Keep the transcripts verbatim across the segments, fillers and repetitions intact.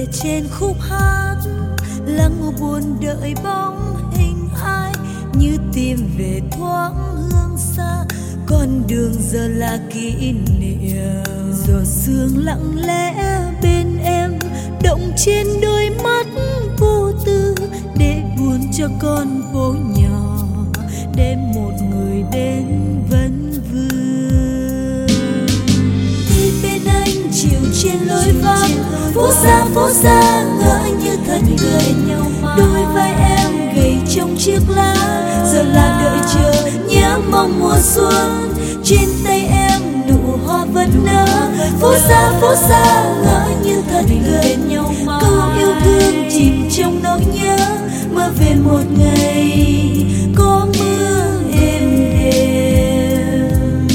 về trên khúc hát, lắng buồn đợi bóng hình ai, như tìm về thoáng hương xa. Con đường giờ là kỷ niệm, giọt sương lặng lẽ bên em, động trên đôi mắt vô tư, để buồn cho con phố nhỏ, để một người đến vấn vương. Đi bên anh chiều trên lối vắng, phố xa phố xa ngỡ như thật cười nhau. Đôi vai em gầy trong chiếc lá, giờ là đợi chờ nhớ mong mùa xuân. Trên tay em nụ hoa vẫn nở, phố xa phố xa ngỡ như thật cười nhau. Câu yêu thương chìm trong nỗi nhớ, mơ về một ngày có mưa êm êm.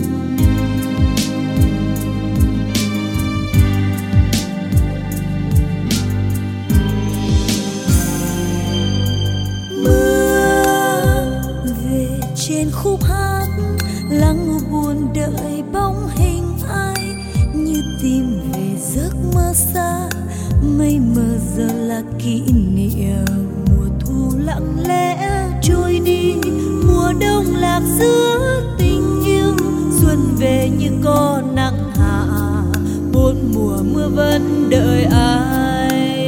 Mưa về trên khúc hát, lắng buồn đợi bóng hình ai, như tìm về giấc mơ xa. Mây mờ giờ là kỷ niệm, mùa thu lặng lẽ trôi đi, mùa đông lạc giữa tình yêu. Xuân về như có nắng hạ, bốn mùa mưa vẫn đợi ai.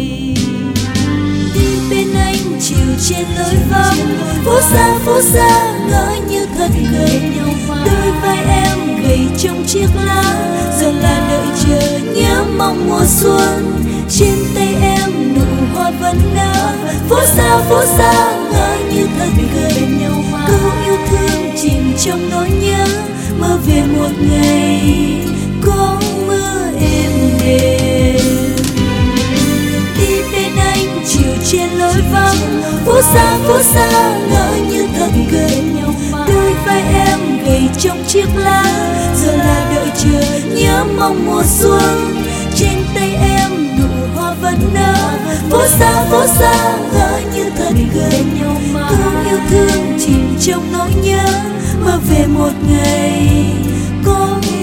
Đi bên anh chiều trên lối vắng, phố xa phố xa ngỡ như thật cười nhau. Đôi vai em gầy trong chiếc lá, giờ là đợi chờ nhớ mong mùa xuân. Trên tay em nụ hoa vẫn nở, phố xa phố xa ngỡ như thật cười nhau. Câu yêu thương chìm trong nỗi nhớ, mơ về một ngày có mưa êm đềm. Đi bên anh chiều trên lối vắng, phố xa phố xa ngỡ như thật cười nhau. Đôi vai em gầy trong chiếc lá, giờ là đợi chờ nhớ mong mùa xuân. Trên tay em nụ hoa vẫn nở, phố xa phố xa ngỡ như thật cười nhau. Câu yêu thương chìm trong nỗi nhớ, mơ về một ngày có